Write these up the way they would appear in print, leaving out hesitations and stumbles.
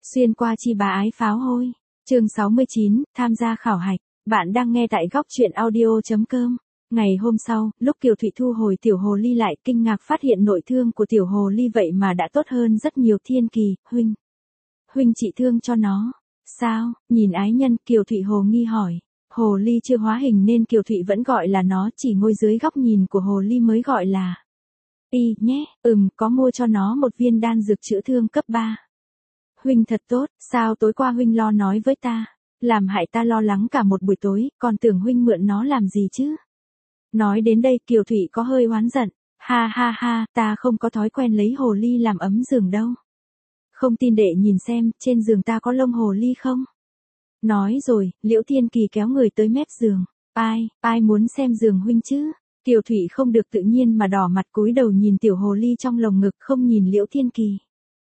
Xuyên qua chi bá ái pháo hôi. Chương 69, tham gia khảo hạch. Bạn đang nghe tại góc truyện audio.com. Ngày hôm sau, lúc Kiều Thụy thu hồi tiểu hồ ly lại, kinh ngạc phát hiện nội thương của tiểu hồ ly vậy mà đã tốt hơn rất nhiều. Thiên Kỳ, huynh trị thương cho nó. Sao? Nhìn ái nhân, Kiều Thụy hồ nghi hỏi. Hồ ly chưa hóa hình nên Kiều Thụy vẫn gọi là nó, chỉ ngồi dưới góc nhìn của hồ ly mới gọi là nhé. Có mua cho nó một viên đan dược chữa thương cấp 3. Huynh thật tốt, sao tối qua huynh lo nói với ta, làm hại ta lo lắng cả một buổi tối, còn tưởng huynh mượn nó làm gì chứ. Nói đến đây Kiều Thụy có hơi oán giận. Ha ha ha, ta không có thói quen lấy hồ ly làm ấm giường đâu. Không tin đệ nhìn xem, trên giường ta có lông hồ ly không? Nói rồi, Liễu Thiên Kỳ kéo người tới mép giường. Ai muốn xem giường huynh chứ? Kiều Thụy không được tự nhiên mà đỏ mặt cúi đầu nhìn tiểu hồ ly trong lồng ngực, không nhìn Liễu Thiên Kỳ.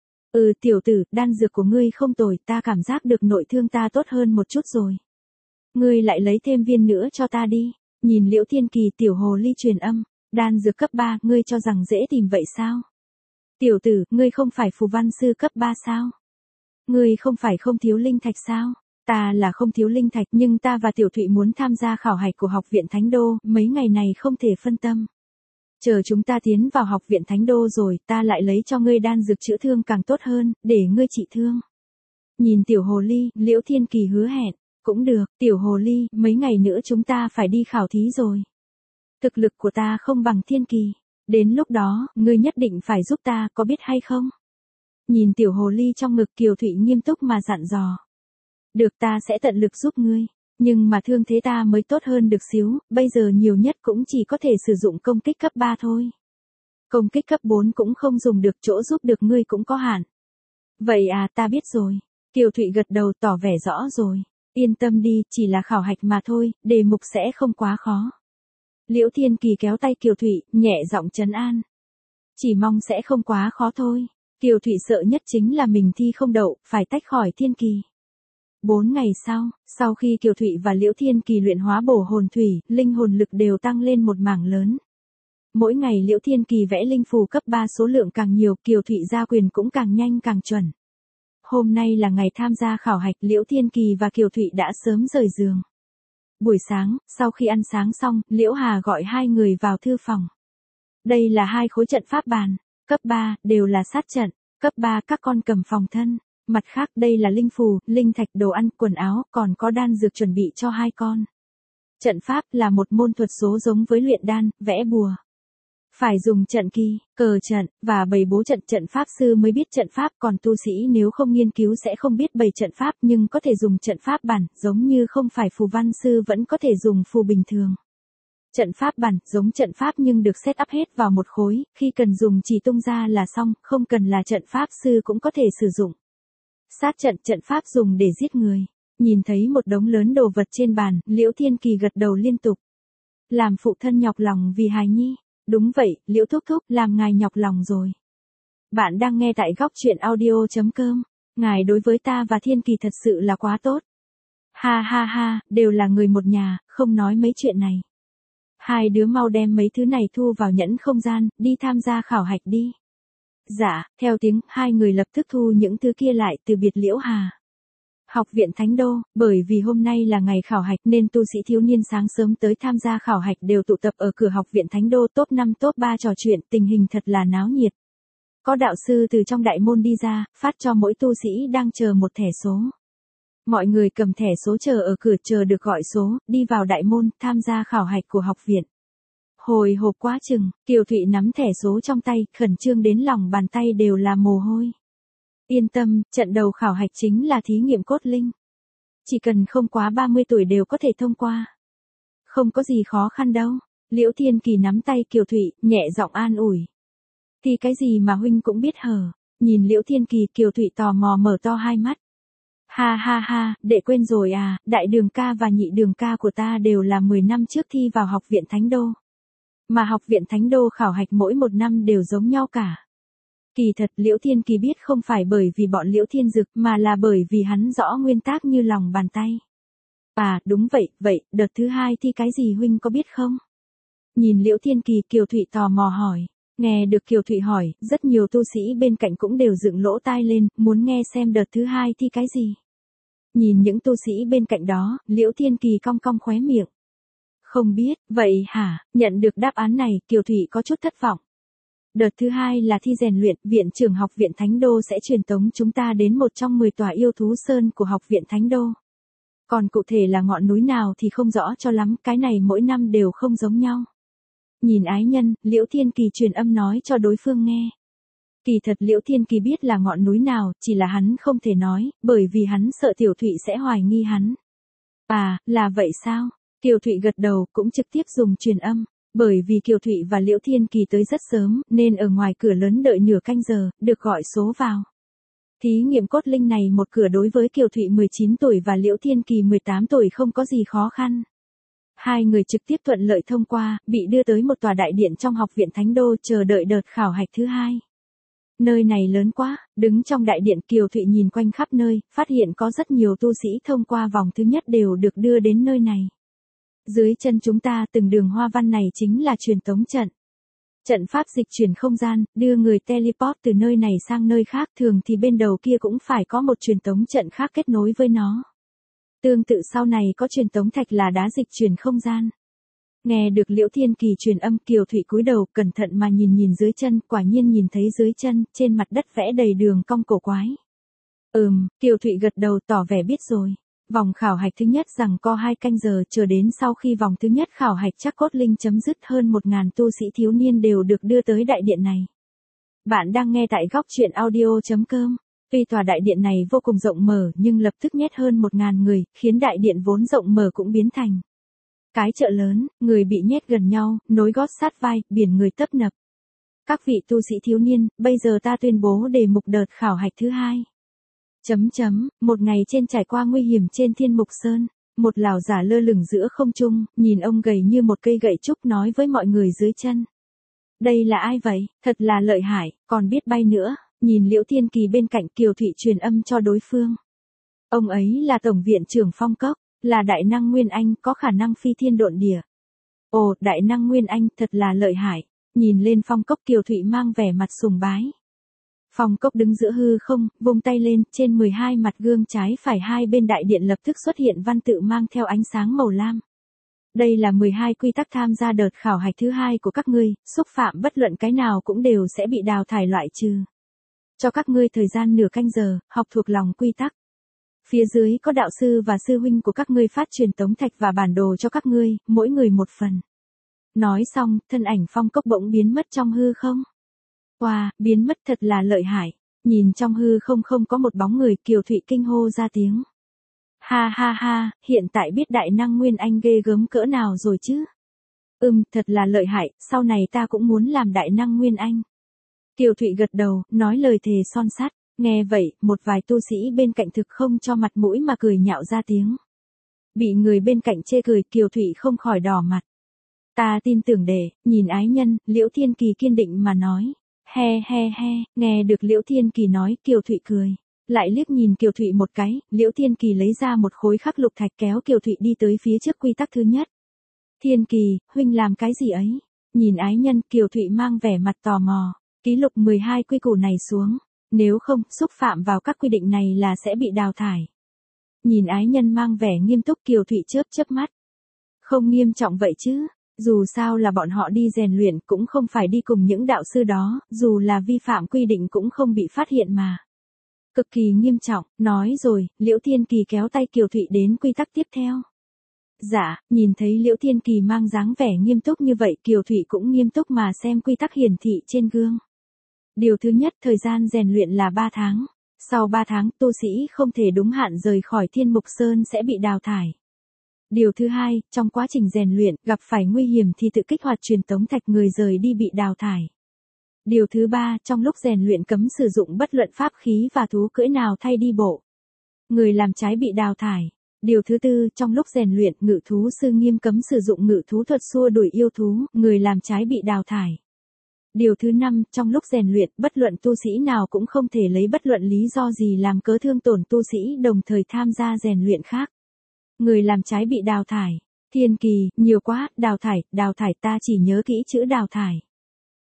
Tiểu tử, đan dược của ngươi không tồi, ta cảm giác được nội thương ta tốt hơn một chút rồi. Ngươi lại lấy thêm viên nữa cho ta đi. Nhìn Liễu Thiên Kỳ, tiểu hồ ly truyền âm. Đan dược cấp 3, ngươi cho rằng dễ tìm vậy sao? Tiểu tử, ngươi không phải phù văn sư cấp 3 sao? Ngươi không phải không thiếu linh thạch sao? Ta là không thiếu linh thạch, nhưng ta và Tiểu Thụy muốn tham gia khảo hạch của học viện Thánh Đô, mấy ngày này không thể phân tâm. Chờ chúng ta tiến vào học viện Thánh Đô rồi, ta lại lấy cho ngươi đan dược chữa thương càng tốt hơn, để ngươi trị thương. Nhìn tiểu hồ ly, Liễu Thiên Kỳ hứa hẹn. Cũng được, tiểu hồ ly, mấy ngày nữa chúng ta phải đi khảo thí rồi. Thực lực của ta không bằng Thiên Kỳ. Đến lúc đó, ngươi nhất định phải giúp ta, có biết hay không? Nhìn tiểu hồ ly trong ngực, Kiều Thụy nghiêm túc mà dặn dò. Được, ta sẽ tận lực giúp ngươi. Nhưng mà thương thế ta mới tốt hơn được xíu, bây giờ nhiều nhất cũng chỉ có thể sử dụng công kích cấp 3 thôi. Công kích cấp 4 cũng không dùng được, chỗ giúp được ngươi cũng có hạn. Vậy à, ta biết rồi. Kiều Thụy gật đầu tỏ vẻ rõ rồi. Yên tâm đi, chỉ là khảo hạch mà thôi, đề mục sẽ không quá khó. Liễu Thiên Kỳ kéo tay Kiều Thụy, nhẹ giọng trấn an. Chỉ mong sẽ không quá khó thôi. Kiều Thụy sợ nhất chính là mình thi không đậu, phải tách khỏi Thiên Kỳ. 4 ngày sau khi Kiều Thụy và Liễu Thiên Kỳ luyện hóa bổ hồn thủy, linh hồn lực đều tăng lên một mảng lớn. Mỗi ngày Liễu Thiên Kỳ vẽ linh phù cấp 3 số lượng càng nhiều, Kiều Thụy ra quyền cũng càng nhanh càng chuẩn. Hôm nay là ngày tham gia khảo hạch, Liễu Thiên Kỳ và Kiều Thụy đã sớm rời giường. Buổi sáng, sau khi ăn sáng xong, Liễu Hà gọi hai người vào thư phòng. Đây là 2 khối trận pháp bàn, cấp 3, đều là sát trận, cấp 3 các con cầm phòng thân. Mặt khác đây là linh phù, linh thạch, đồ ăn, quần áo, còn có đan dược chuẩn bị cho 2 con. Trận pháp là một môn thuật số giống với luyện đan, vẽ bùa. Phải dùng trận kỳ, cờ trận, và bày bố trận. Trận pháp sư mới biết trận pháp, còn tu sĩ nếu không nghiên cứu sẽ không biết bày trận pháp, nhưng có thể dùng trận pháp bản, giống như không phải phù văn sư vẫn có thể dùng phù bình thường. Trận pháp bản, giống trận pháp nhưng được set up hết vào một khối, khi cần dùng chỉ tung ra là xong, không cần là trận pháp sư cũng có thể sử dụng. Sát trận, trận pháp dùng để giết người. Nhìn thấy một đống lớn đồ vật trên bàn, Liễu Thiên Kỳ gật đầu liên tục. Làm phụ thân nhọc lòng vì hài nhi. Đúng vậy, Liễu thúc thúc, làm ngài nhọc lòng rồi. Bạn đang nghe tại góc truyện audio.com. Ngài đối với ta và Thiên Kỳ thật sự là quá tốt. Ha ha ha, đều là người một nhà, không nói mấy chuyện này. Hai đứa mau đem mấy thứ này thu vào nhẫn không gian, đi tham gia khảo hạch đi. Dạ, theo tiếng, hai người lập tức thu những thứ kia lại, từ biệt Liễu Hà. Học viện Thánh Đô, bởi vì hôm nay là ngày khảo hạch nên tu sĩ thiếu niên sáng sớm tới tham gia khảo hạch đều tụ tập ở cửa học viện Thánh Đô, top 5 top 3 trò chuyện, tình hình thật là náo nhiệt. Có đạo sư từ trong đại môn đi ra, phát cho mỗi tu sĩ đang chờ một thẻ số. Mọi người cầm thẻ số chờ ở cửa chờ được gọi số, đi vào đại môn, tham gia khảo hạch của học viện. Hồi hộp quá chừng, Kiều Thụy nắm thẻ số trong tay, khẩn trương đến lòng bàn tay đều là mồ hôi. Yên tâm, trận đầu khảo hạch chính là thí nghiệm cốt linh. Chỉ cần không quá 30 tuổi đều có thể thông qua. Không có gì khó khăn đâu. Liễu Thiên Kỳ nắm tay Kiều Thụy, nhẹ giọng an ủi. Thì cái gì mà huynh cũng biết hở. Nhìn Liễu Thiên Kỳ, Kiều Thụy tò mò mở to hai mắt. Ha ha ha, đệ quên rồi à, đại đường ca và nhị đường ca của ta đều là 10 năm trước thi vào học viện Thánh Đô. Mà học viện Thánh Đô khảo hạch mỗi một năm đều giống nhau cả. Kỳ thật Liễu Thiên Kỳ biết không phải bởi vì bọn Liễu Thiên Dực mà là bởi vì hắn rõ nguyên tắc như lòng bàn tay. À, đúng vậy, đợt thứ 2 thi cái gì huynh có biết không? Nhìn Liễu Thiên Kỳ, Kiều Thụy tò mò hỏi. Nghe được Kiều Thụy hỏi, rất nhiều tu sĩ bên cạnh cũng đều dựng lỗ tai lên, muốn nghe xem đợt thứ hai thi cái gì. Nhìn những tu sĩ bên cạnh đó, Liễu Thiên Kỳ cong cong khóe miệng. Không biết, vậy hả? Nhận được đáp án này, Kiều Thụy có chút thất vọng. Đợt thứ hai là thi rèn luyện, Viện trưởng Học viện Thánh Đô sẽ truyền tống chúng ta đến một trong 10 tòa yêu thú sơn của Học viện Thánh Đô. Còn cụ thể là ngọn núi nào thì không rõ cho lắm, cái này mỗi năm đều không giống nhau. Nhìn ái nhân, Liễu Thiên Kỳ truyền âm nói cho đối phương nghe. Kỳ thật Liễu Thiên Kỳ biết là ngọn núi nào, chỉ là hắn không thể nói, bởi vì hắn sợ Tiểu Thụy sẽ hoài nghi hắn. À, là vậy sao? Kiều Thụy gật đầu, cũng trực tiếp dùng truyền âm. Bởi vì Kiều Thụy và Liễu Thiên Kỳ tới rất sớm, nên ở ngoài cửa lớn đợi nửa canh giờ, được gọi số vào. Thí nghiệm cốt linh này một cửa đối với Kiều Thụy 19 tuổi và Liễu Thiên Kỳ 18 tuổi không có gì khó khăn. Hai người trực tiếp thuận lợi thông qua, bị đưa tới một tòa đại điện trong Học viện Thánh Đô chờ đợi đợt khảo hạch thứ hai. Nơi này lớn quá, đứng trong đại điện Kiều Thụy nhìn quanh khắp nơi, phát hiện có rất nhiều tu sĩ thông qua vòng thứ nhất đều được đưa đến nơi này. Dưới chân chúng ta từng đường hoa văn này chính là truyền tống trận. Trận pháp dịch chuyển không gian, đưa người teleport từ nơi này sang nơi khác, thường thì bên đầu kia cũng phải có một truyền tống trận khác kết nối với nó. Tương tự sau này có truyền tống thạch là đá dịch chuyển không gian. Nghe được Liễu Thiên Kỳ truyền âm, Kiều Thụy cúi đầu cẩn thận mà nhìn dưới chân, quả nhiên nhìn thấy dưới chân, trên mặt đất vẽ đầy đường cong cổ quái. Kiều Thụy gật đầu tỏ vẻ biết rồi. Vòng khảo hạch thứ nhất rằng co 2 canh giờ, chờ đến sau khi vòng thứ nhất khảo hạch chắc cốt linh chấm dứt, hơn 1000 tu sĩ thiếu niên đều được đưa tới đại điện này. Bạn đang nghe tại góc truyện audio.com. Tuy tòa đại điện này vô cùng rộng mở nhưng lập tức nhét hơn 1000 người, khiến đại điện vốn rộng mở cũng biến thành cái chợ lớn, người bị nhét gần nhau, nối gót sát vai, biển người tấp nập. Các vị tu sĩ thiếu niên, bây giờ ta tuyên bố đề mục đợt khảo hạch thứ hai. Một ngày trên trải qua nguy hiểm trên Thiên Mục Sơn, một lão giả lơ lửng giữa không trung, nhìn ông gầy như một cây gậy trúc nói với mọi người dưới chân. Đây là ai vậy, thật là lợi hại, còn biết bay nữa, nhìn Liễu Thiên Kỳ bên cạnh Kiều Thụy truyền âm cho đối phương. Ông ấy là Tổng viện trưởng Phong Cốc, là đại năng Nguyên Anh có khả năng phi thiên độn địa. Ồ, đại năng Nguyên Anh thật là lợi hại, nhìn lên Phong Cốc Kiều Thụy mang vẻ mặt sùng bái. Phong Cốc đứng giữa hư không, vung tay lên, trên 12 mặt gương trái phải hai bên đại điện lập tức xuất hiện văn tự mang theo ánh sáng màu lam. Đây là 12 quy tắc tham gia đợt khảo hạch thứ hai của các ngươi, xúc phạm bất luận cái nào cũng đều sẽ bị đào thải loại trừ. Cho các ngươi thời gian nửa canh giờ, học thuộc lòng quy tắc. Phía dưới có đạo sư và sư huynh của các ngươi phát truyền tống thạch và bản đồ cho các ngươi, mỗi người một phần. Nói xong, thân ảnh Phong Cốc bỗng biến mất trong hư không. Wow, biến mất thật là lợi hại. Nhìn trong hư không không có một bóng người, Kiều Thụy kinh hô ra tiếng. Ha ha ha, hiện tại biết đại năng Nguyên Anh ghê gớm cỡ nào rồi chứ. Thật là lợi hại, sau này ta cũng muốn làm đại năng Nguyên Anh. Kiều Thụy gật đầu, nói lời thề son sắt. Nghe vậy, một vài tu sĩ bên cạnh thực không cho mặt mũi mà cười nhạo ra tiếng. Bị người bên cạnh chê cười, Kiều Thụy không khỏi đỏ mặt. Ta tin tưởng để, nhìn ái nhân, Liễu Thiên Kỳ kiên định mà nói. He, nghe được Liễu Thiên Kỳ nói, Kiều Thụy cười. Lại liếc nhìn Kiều Thụy một cái, Liễu Thiên Kỳ lấy ra một khối khắc lục thạch kéo Kiều Thụy đi tới phía trước quy tắc thứ nhất. Thiên Kỳ, huynh làm cái gì ấy? Nhìn ái nhân, Kiều Thụy mang vẻ mặt tò mò. Ký lục 12 quy củ này xuống. Nếu không, xúc phạm vào các quy định này là sẽ bị đào thải. Nhìn ái nhân mang vẻ nghiêm túc, Kiều Thụy chớp mắt. Không nghiêm trọng vậy chứ. Dù sao là bọn họ đi rèn luyện cũng không phải đi cùng những đạo sư đó, dù là vi phạm quy định cũng không bị phát hiện mà. Cực kỳ nghiêm trọng, nói rồi, Liễu Thiên Kỳ kéo tay Kiều Thụy đến quy tắc tiếp theo. Dạ, nhìn thấy Liễu Thiên Kỳ mang dáng vẻ nghiêm túc như vậy, Kiều Thụy cũng nghiêm túc mà xem quy tắc hiển thị trên gương. Điều thứ nhất, thời gian rèn luyện là 3 tháng. Sau 3 tháng, tu sĩ không thể đúng hạn rời khỏi Thiên Mục Sơn sẽ bị đào thải. Điều thứ hai, trong quá trình rèn luyện, gặp phải nguy hiểm thì tự kích hoạt truyền tống thạch, người rời đi bị đào thải. Điều thứ ba, trong lúc rèn luyện cấm sử dụng bất luận pháp khí và thú cưỡi nào thay đi bộ. Người làm trái bị đào thải. Điều thứ tư, trong lúc rèn luyện, ngự thú sư nghiêm cấm sử dụng ngự thú thuật xua đuổi yêu thú, người làm trái bị đào thải. Điều thứ năm, trong lúc rèn luyện, bất luận tu sĩ nào cũng không thể lấy bất luận lý do gì làm cớ thương tổn tu sĩ đồng thời tham gia rèn luyện khác. Người làm trái bị đào thải. Thiên Kỳ, nhiều quá, đào thải, ta chỉ nhớ kỹ chữ đào thải.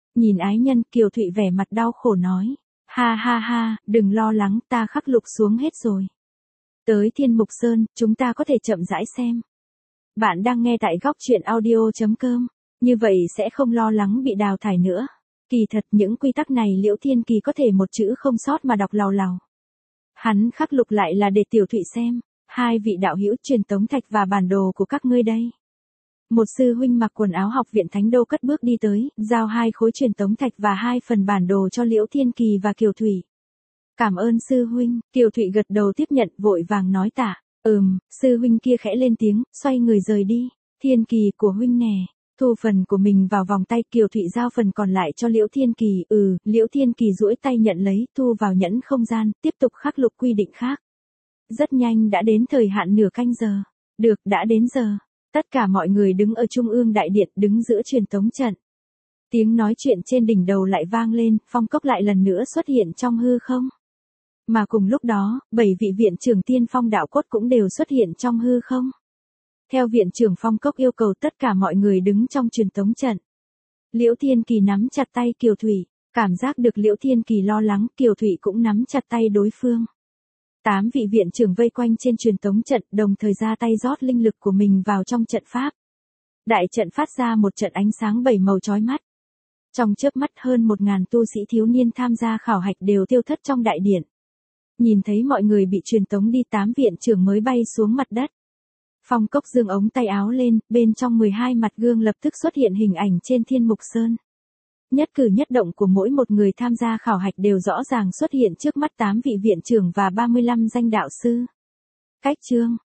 Nhìn ái nhân, Kiều Thụy vẻ mặt đau khổ nói. Ha ha ha, đừng lo lắng, ta khắc lục xuống hết rồi. Tới Thiên Mục Sơn, chúng ta có thể chậm rãi xem. Bạn đang nghe tại góc truyện audio.com. Như vậy sẽ không lo lắng bị đào thải nữa. Kỳ thật những quy tắc này Liễu Thiên Kỳ có thể một chữ không sót mà đọc lào lào. Hắn khắc lục lại là để Tiểu Thụy xem. Hai vị đạo hữu truyền tống thạch và bản đồ của các ngươi đây. Một sư huynh mặc quần áo học viện Thánh Đô cất bước đi tới, giao 2 khối truyền tống thạch và 2 phần bản đồ cho Liễu Thiên Kỳ và Kiều Thụy. Cảm ơn sư huynh, Kiều Thụy gật đầu tiếp nhận vội vàng nói tạ. Sư huynh kia khẽ lên tiếng, xoay người rời đi. Thiên Kỳ của huynh nè. Thu phần của mình vào vòng tay, Kiều Thụy giao phần còn lại cho Liễu Thiên Kỳ. Liễu Thiên Kỳ duỗi tay nhận lấy, thu vào nhẫn không gian, tiếp tục khắc lục quy định khác. Rất nhanh đã đến thời hạn nửa canh giờ. Được, đã đến giờ. Tất cả mọi người đứng ở trung ương đại điện, đứng giữa truyền tống trận. Tiếng nói chuyện trên đỉnh đầu lại vang lên, Phong Cốc lại lần nữa xuất hiện trong hư không. Mà cùng lúc đó, 7 vị viện trưởng Tiên Phong đạo cốt cũng đều xuất hiện trong hư không. Theo viện trưởng Phong Cốc yêu cầu tất cả mọi người đứng trong truyền tống trận. Liễu Thiên Kỳ nắm chặt tay Kiều Thụy, cảm giác được Liễu Thiên Kỳ lo lắng, Kiều Thụy cũng nắm chặt tay đối phương. 8 vị viện trưởng vây quanh trên truyền tống trận, đồng thời ra tay rót linh lực của mình vào trong trận pháp. Đại trận phát ra một trận ánh sáng 7 màu chói mắt. Trong chớp mắt hơn 1000 tu sĩ thiếu niên tham gia khảo hạch đều tiêu thất trong đại điện. Nhìn thấy mọi người bị truyền tống đi, 8 viện trưởng mới bay xuống mặt đất. Phong Cốc giương ống tay áo lên, bên trong 12 mặt gương lập tức xuất hiện hình ảnh trên Thiên Mục Sơn. Nhất cử nhất động của mỗi một người tham gia khảo hạch đều rõ ràng xuất hiện trước mắt 8 vị viện trưởng và 35 danh đạo sư. Cách chương